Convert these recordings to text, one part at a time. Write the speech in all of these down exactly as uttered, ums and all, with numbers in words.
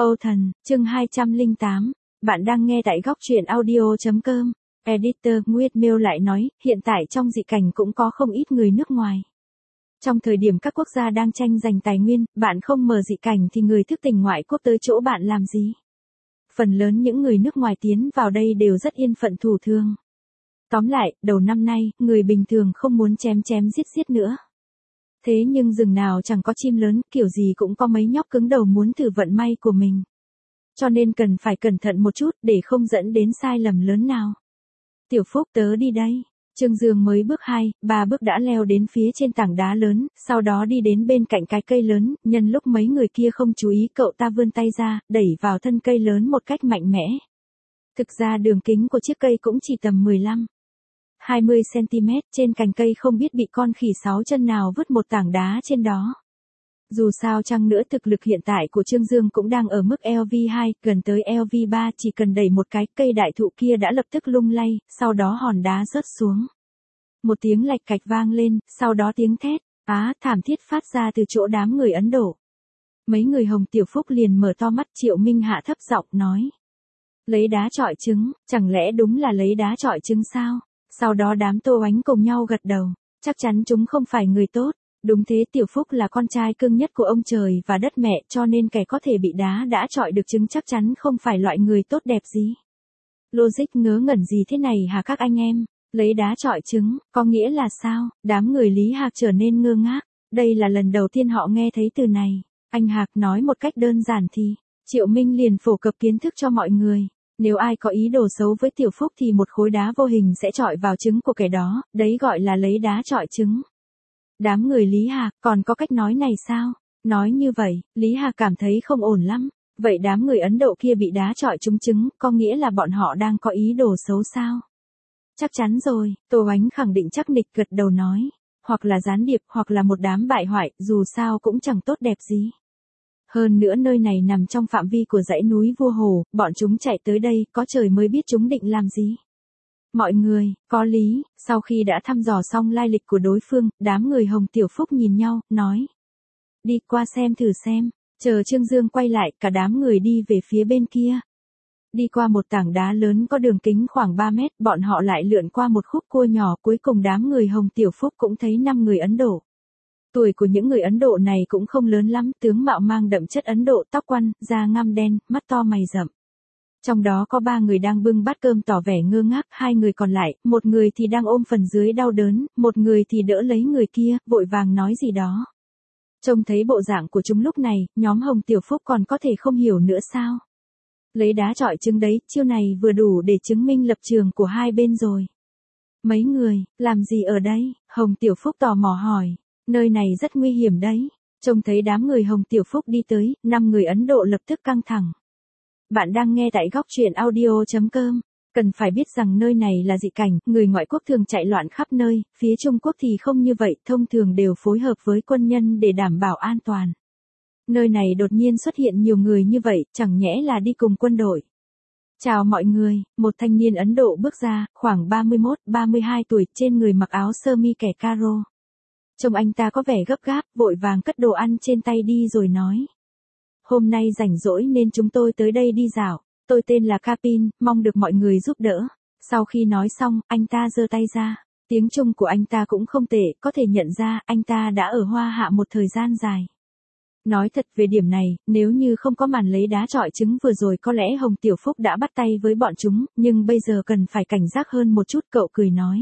Âu Thần, chương hai trăm lẻ tám. Bạn đang nghe tại góc truyện audio chấm com. Editor Nguyệt Miêu lại nói, hiện tại trong dị cảnh cũng có không ít người nước ngoài. Trong thời điểm các quốc gia đang tranh giành tài nguyên, bạn không mở dị cảnh thì người thức tỉnh ngoại quốc tới chỗ bạn làm gì? Phần lớn những người nước ngoài tiến vào đây đều rất yên phận thủ thường. Tóm lại, đầu năm nay, người bình thường không muốn chém chém giết giết nữa. Thế nhưng rừng nào chẳng có chim lớn, kiểu gì cũng có mấy nhóc cứng đầu muốn thử vận may của mình. Cho nên cần phải cẩn thận một chút để không dẫn đến sai lầm lớn nào. Tiểu Phúc, tớ đi đây. Trương Dương mới bước hai, ba bước đã leo đến phía trên tảng đá lớn, sau đó đi đến bên cạnh cái cây lớn, nhân lúc mấy người kia không chú ý cậu ta vươn tay ra, đẩy vào thân cây lớn một cách mạnh mẽ. Thực ra đường kính của chiếc cây cũng chỉ tầm mười lăm hai mươi xăng-ti-mét, trên cành cây không biết bị con khỉ sáu chân nào vứt một tảng đá trên đó. Dù sao chăng nữa thực lực hiện tại của Trương Dương cũng đang ở mức L V hai, gần tới L V ba, chỉ cần đẩy một cái, cây đại thụ kia đã lập tức lung lay, sau đó hòn đá rớt xuống. Một tiếng lạch cạch vang lên, sau đó tiếng thét, á, thảm thiết phát ra từ chỗ đám người Ấn Độ. Mấy người Hồng Tiểu Phúc liền mở to mắt, Triệu Minh hạ thấp giọng nói. Lấy đá chọi trứng, chẳng lẽ đúng là lấy đá chọi trứng sao? Sau đó đám Tô Oánh cùng nhau gật đầu, chắc chắn chúng không phải người tốt. Đúng thế, Tiểu Phúc là con trai cưng nhất của ông trời và đất mẹ, cho nên kẻ có thể bị đá đã chọi được trứng chắc chắn không phải loại người tốt đẹp gì. Logic ngớ ngẩn gì thế này hả các anh em? Lấy đá chọi trứng, có nghĩa là sao? Đám người Lý Hạc trở nên ngơ ngác. Đây là lần đầu tiên họ nghe thấy từ này. Anh Hạc nói một cách đơn giản thì, Triệu Minh liền phổ cập kiến thức cho mọi người. Nếu ai có ý đồ xấu với Tiểu Phúc thì một khối đá vô hình sẽ chọi vào trứng của kẻ đó, đấy gọi là lấy đá chọi trứng. Đám người Lý Hạc, còn có cách nói này sao? Nói như vậy, Lý Hạc cảm thấy không ổn lắm. Vậy đám người Ấn Độ kia bị đá chọi trúng trứng, có nghĩa là bọn họ đang có ý đồ xấu sao? Chắc chắn rồi, Tô Oánh khẳng định chắc nịch gật đầu nói. Hoặc là gián điệp, hoặc là một đám bại hoại, dù sao cũng chẳng tốt đẹp gì. Hơn nữa nơi này nằm trong phạm vi của dãy núi Vua Hồ, bọn chúng chạy tới đây, có trời mới biết chúng định làm gì. Mọi người, có lý, sau khi đã thăm dò xong lai lịch của đối phương, đám người Hồng Tiểu Phúc nhìn nhau, nói. Đi qua xem thử xem, chờ Trương Dương quay lại, cả đám người đi về phía bên kia. Đi qua một tảng đá lớn có đường kính khoảng ba mét, bọn họ lại lượn qua một khúc cua nhỏ, cuối cùng đám người Hồng Tiểu Phúc cũng thấy năm người Ấn Độ. Tuổi của những người Ấn Độ này cũng không lớn lắm, tướng mạo mang đậm chất Ấn Độ, tóc quăn, da ngăm đen, mắt to mày rậm. Trong đó có ba người đang bưng bát cơm tỏ vẻ ngơ ngác, hai người còn lại, một người thì đang ôm phần dưới đau đớn, một người thì đỡ lấy người kia, vội vàng nói gì đó. Trông thấy bộ dạng của chúng lúc này, nhóm Hồng Tiểu Phúc còn có thể không hiểu nữa sao? Lấy đá chọi trứng đấy, chiêu này vừa đủ để chứng minh lập trường của hai bên rồi. Mấy người, làm gì ở đây? Hồng Tiểu Phúc tò mò hỏi. Nơi này rất nguy hiểm đấy. Trông thấy đám người Hồng Tiểu Phúc đi tới, năm người Ấn Độ lập tức căng thẳng. Bạn đang nghe tại góc truyện audio chấm com. Cần phải biết rằng nơi này là dị cảnh, người ngoại quốc thường chạy loạn khắp nơi, phía Trung Quốc thì không như vậy, thông thường đều phối hợp với quân nhân để đảm bảo an toàn. Nơi này đột nhiên xuất hiện nhiều người như vậy, chẳng nhẽ là đi cùng quân đội. Chào mọi người, một thanh niên Ấn Độ bước ra, khoảng ba mươi mốt, ba mươi hai tuổi, trên người mặc áo sơ mi kẻ caro. Trông anh ta có vẻ gấp gáp, vội vàng cất đồ ăn trên tay đi rồi nói. Hôm nay rảnh rỗi nên chúng tôi tới đây đi dạo, tôi tên là Kapin, mong được mọi người giúp đỡ. Sau khi nói xong, anh ta giơ tay ra, tiếng Trung của anh ta cũng không tệ, có thể nhận ra anh ta đã ở Hoa Hạ một thời gian dài. Nói thật về điểm này, nếu như không có màn lấy đá chọi trứng vừa rồi có lẽ Hồng Tiểu Phúc đã bắt tay với bọn chúng, nhưng bây giờ cần phải cảnh giác hơn một chút, cậu cười nói.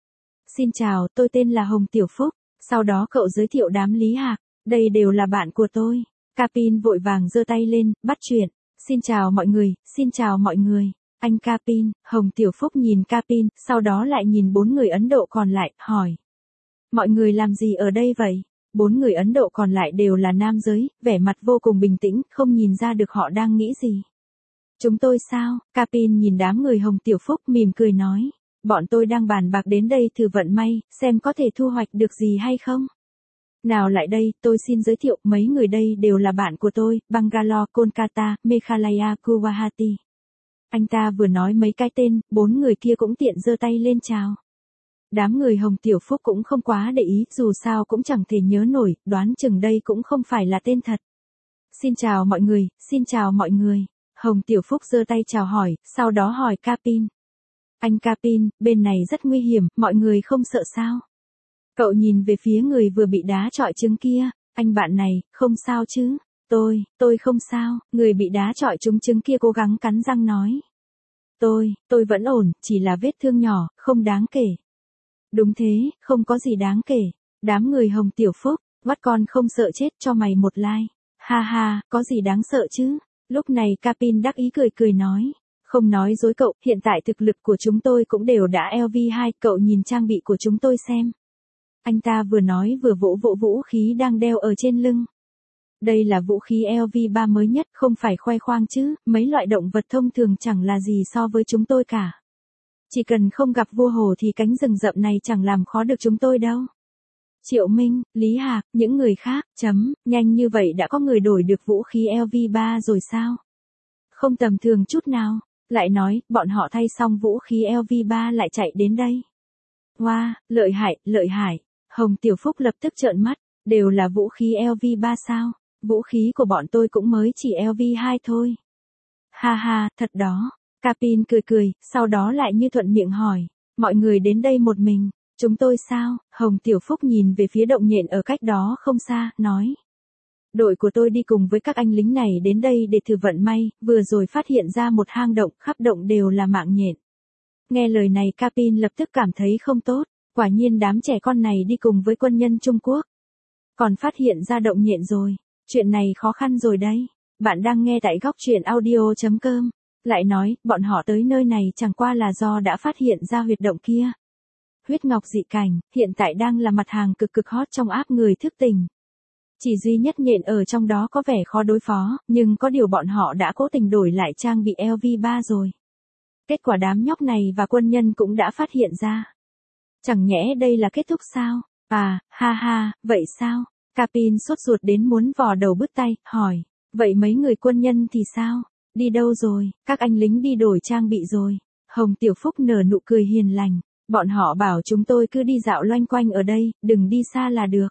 Xin chào, tôi tên là Hồng Tiểu Phúc, sau đó cậu giới thiệu đám Lý Hạc, đây đều là bạn của tôi. Kapin vội vàng giơ tay lên, bắt chuyện. Xin chào mọi người, xin chào mọi người. Anh Kapin, Hồng Tiểu Phúc nhìn Kapin, sau đó lại nhìn bốn người Ấn Độ còn lại, hỏi. Mọi người làm gì ở đây vậy? Bốn người Ấn Độ còn lại đều là nam giới, vẻ mặt vô cùng bình tĩnh, không nhìn ra được họ đang nghĩ gì. Chúng tôi sao? Kapin nhìn đám người Hồng Tiểu Phúc mỉm cười nói. Bọn tôi đang bàn bạc đến đây thử vận may, xem có thể thu hoạch được gì hay không. Nào lại đây, tôi xin giới thiệu, mấy người đây đều là bạn của tôi, Bangalore, Kolkata, Meghalaya, Guwahati. Anh ta vừa nói mấy cái tên, bốn người kia cũng tiện giơ tay lên chào. Đám người Hồng Tiểu Phúc cũng không quá để ý, dù sao cũng chẳng thể nhớ nổi, đoán chừng đây cũng không phải là tên thật. Xin chào mọi người, xin chào mọi người. Hồng Tiểu Phúc giơ tay chào hỏi, sau đó hỏi Capin. Anh Capin, bên này rất nguy hiểm, mọi người không sợ sao? Cậu nhìn về phía người vừa bị đá chọi trứng kia, anh bạn này, không sao chứ? Tôi, tôi không sao, người bị đá chọi trúng trứng kia cố gắng cắn răng nói. Tôi, tôi vẫn ổn, chỉ là vết thương nhỏ, không đáng kể. Đúng thế, không có gì đáng kể. Đám người Hồng Tiểu Phúc, bắt con không sợ chết cho mày một like. Ha ha, có gì đáng sợ chứ? Lúc này Capin đắc ý cười cười nói. Không nói dối cậu, hiện tại thực lực của chúng tôi cũng đều đã L V hai, cậu nhìn trang bị của chúng tôi xem. Anh ta vừa nói vừa vỗ vỗ vũ khí đang đeo ở trên lưng. Đây là vũ khí L V ba mới nhất, không phải khoe khoang chứ, mấy loại động vật thông thường chẳng là gì so với chúng tôi cả. Chỉ cần không gặp vua hổ thì cánh rừng rậm này chẳng làm khó được chúng tôi đâu. Triệu Minh, Lý Hạc, những người khác, chấm, nhanh như vậy đã có người đổi được vũ khí L V ba rồi sao? Không tầm thường chút nào, lại nói, bọn họ thay xong vũ khí L V ba lại chạy đến đây. Wow, lợi hại, lợi hại. Hồng Tiểu Phúc lập tức trợn mắt, đều là vũ khí L V ba sao? Vũ khí của bọn tôi cũng mới chỉ L V hai thôi. Ha ha, thật đó. Capin cười cười, sau đó lại như thuận miệng hỏi, mọi người đến đây một mình, chúng tôi sao? Hồng Tiểu Phúc nhìn về phía động nhện ở cách đó không xa, nói. Đội của tôi đi cùng với các anh lính này đến đây để thử vận may, vừa rồi phát hiện ra một hang động, khắp động đều là mạng nhện. Nghe lời này Capin lập tức cảm thấy không tốt, quả nhiên đám trẻ con này đi cùng với quân nhân Trung Quốc. Còn phát hiện ra động nhện rồi, chuyện này khó khăn rồi đấy. Bạn đang nghe tại góc truyện audio chấm com. Lại nói, bọn họ tới nơi này chẳng qua là do đã phát hiện ra huyệt động kia. Huyết ngọc dị cảnh, hiện tại đang là mặt hàng cực cực hot trong app người thức tỉnh. Chỉ duy nhất nhện ở trong đó có vẻ khó đối phó, nhưng có điều bọn họ đã cố tình đổi lại trang bị L V ba rồi. Kết quả đám nhóc này và quân nhân cũng đã phát hiện ra. Chẳng nhẽ đây là kết thúc sao? À, ha ha, vậy sao? Capin sốt ruột đến muốn vò đầu bứt tay, hỏi. Vậy mấy người quân nhân thì sao? Đi đâu rồi? Các anh lính đi đổi trang bị rồi. Hồng Tiểu Phúc nở nụ cười hiền lành. Bọn họ bảo chúng tôi cứ đi dạo loanh quanh ở đây, đừng đi xa là được.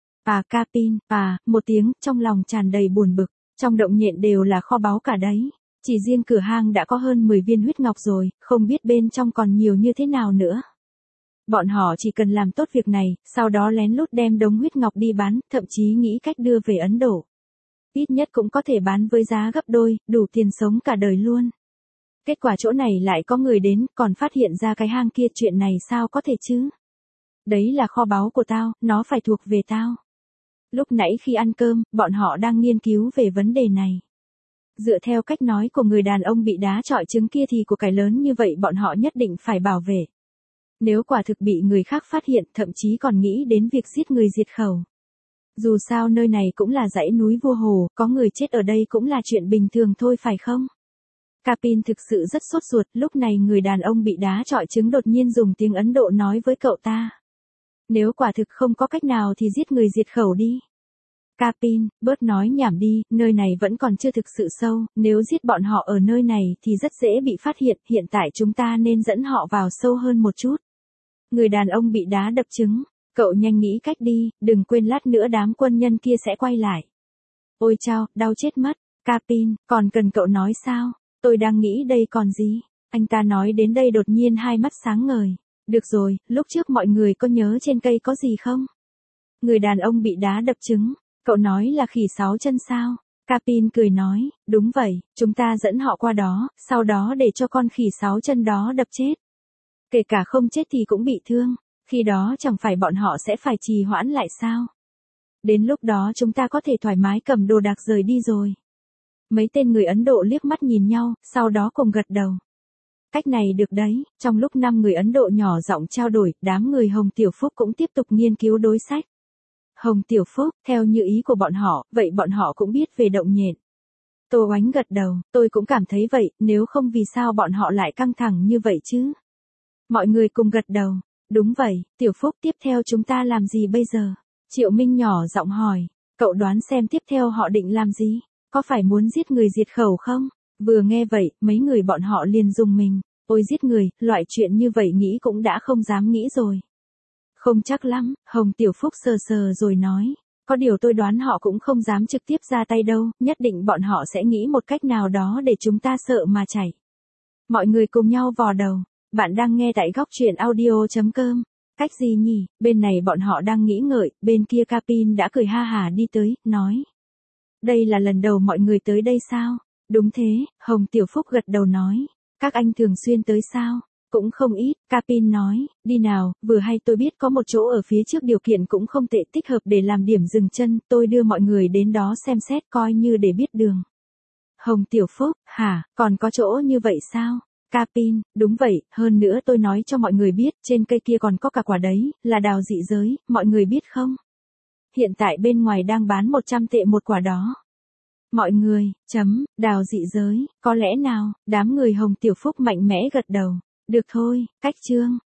À Capin, à, một tiếng, trong lòng tràn đầy buồn bực. Trong động nhện đều là kho báu cả đấy. Chỉ riêng cửa hang đã có hơn mười viên huyết ngọc rồi, không biết bên trong còn nhiều như thế nào nữa. Bọn họ chỉ cần làm tốt việc này, sau đó lén lút đem đống huyết ngọc đi bán, thậm chí nghĩ cách đưa về Ấn Độ. Ít nhất cũng có thể bán với giá gấp đôi, đủ tiền sống cả đời luôn. Kết quả chỗ này lại có người đến, còn phát hiện ra cái hang kia, chuyện này sao có thể chứ? Đấy là kho báu của tao, nó phải thuộc về tao. Lúc nãy khi ăn cơm, bọn họ đang nghiên cứu về vấn đề này. Dựa theo cách nói của người đàn ông bị đá chọi trứng kia thì của cải lớn như vậy bọn họ nhất định phải bảo vệ. Nếu quả thực bị người khác phát hiện, thậm chí còn nghĩ đến việc giết người diệt khẩu. Dù sao nơi này cũng là dãy núi vua hồ, có người chết ở đây cũng là chuyện bình thường thôi phải không? Capin thực sự rất sốt ruột, lúc này người đàn ông bị đá chọi trứng đột nhiên dùng tiếng Ấn Độ nói với cậu ta. Nếu quả thực không có cách nào thì giết người diệt khẩu đi. Capin, bớt nói nhảm đi, nơi này vẫn còn chưa thực sự sâu, nếu giết bọn họ ở nơi này thì rất dễ bị phát hiện, hiện tại chúng ta nên dẫn họ vào sâu hơn một chút. Người đàn ông bị đá đập trứng, cậu nhanh nghĩ cách đi, đừng quên lát nữa đám quân nhân kia sẽ quay lại. Ôi chao, đau chết mất, Capin, còn cần cậu nói sao, tôi đang nghĩ đây còn gì, anh ta nói đến đây đột nhiên hai mắt sáng ngời. Được rồi, lúc trước mọi người có nhớ trên cây có gì không? Người đàn ông bị đá đập trứng. Cậu nói là khỉ sáu chân sao? Capin cười nói, đúng vậy, chúng ta dẫn họ qua đó, sau đó để cho con khỉ sáu chân đó đập chết. Kể cả không chết thì cũng bị thương, khi đó chẳng phải bọn họ sẽ phải trì hoãn lại sao? Đến lúc đó chúng ta có thể thoải mái cầm đồ đạc rời đi rồi. Mấy tên người Ấn Độ liếc mắt nhìn nhau, sau đó cùng gật đầu. Cách này được đấy, trong lúc năm người Ấn Độ nhỏ giọng trao đổi, đám người Hồng Tiểu Phúc cũng tiếp tục nghiên cứu đối sách. Hồng Tiểu Phúc, theo như ý của bọn họ, vậy bọn họ cũng biết về động nhện. Tô Oánh gật đầu, tôi cũng cảm thấy vậy, nếu không vì sao bọn họ lại căng thẳng như vậy chứ? Mọi người cùng gật đầu, đúng vậy, Tiểu Phúc tiếp theo chúng ta làm gì bây giờ? Triệu Minh nhỏ giọng hỏi, cậu đoán xem tiếp theo họ định làm gì? Có phải muốn giết người diệt khẩu không? Vừa nghe vậy, mấy người bọn họ liền rùng mình, ôi giết người, loại chuyện như vậy nghĩ cũng đã không dám nghĩ rồi. Không chắc lắm, Hồng Tiểu Phúc sờ sờ rồi nói. Có điều tôi đoán họ cũng không dám trực tiếp ra tay đâu, nhất định bọn họ sẽ nghĩ một cách nào đó để chúng ta sợ mà chạy. Mọi người cùng nhau vò đầu. Bạn đang nghe tại góc truyện audio.com. Cách gì nhỉ? Bên này bọn họ đang nghĩ ngợi, bên kia Capin đã cười ha hả đi tới, nói. Đây là lần đầu mọi người tới đây sao? Đúng thế, Hồng Tiểu Phúc gật đầu nói. Các anh thường xuyên tới sao? Cũng không ít, Capin nói, đi nào, vừa hay tôi biết có một chỗ ở phía trước điều kiện cũng không tệ thích hợp để làm điểm dừng chân, tôi đưa mọi người đến đó xem xét coi như để biết đường. Hồng Tiểu Phúc, hả, còn có chỗ như vậy sao? Capin, đúng vậy, hơn nữa tôi nói cho mọi người biết, trên cây kia còn có cả quả đấy, là đào dị giới, mọi người biết không? Hiện tại bên ngoài đang bán một trăm tệ một quả đó. Mọi người, chấm, đào dị giới, có lẽ nào, đám người Hồng Tiểu Phúc mạnh mẽ gật đầu. Được thôi, cách chương.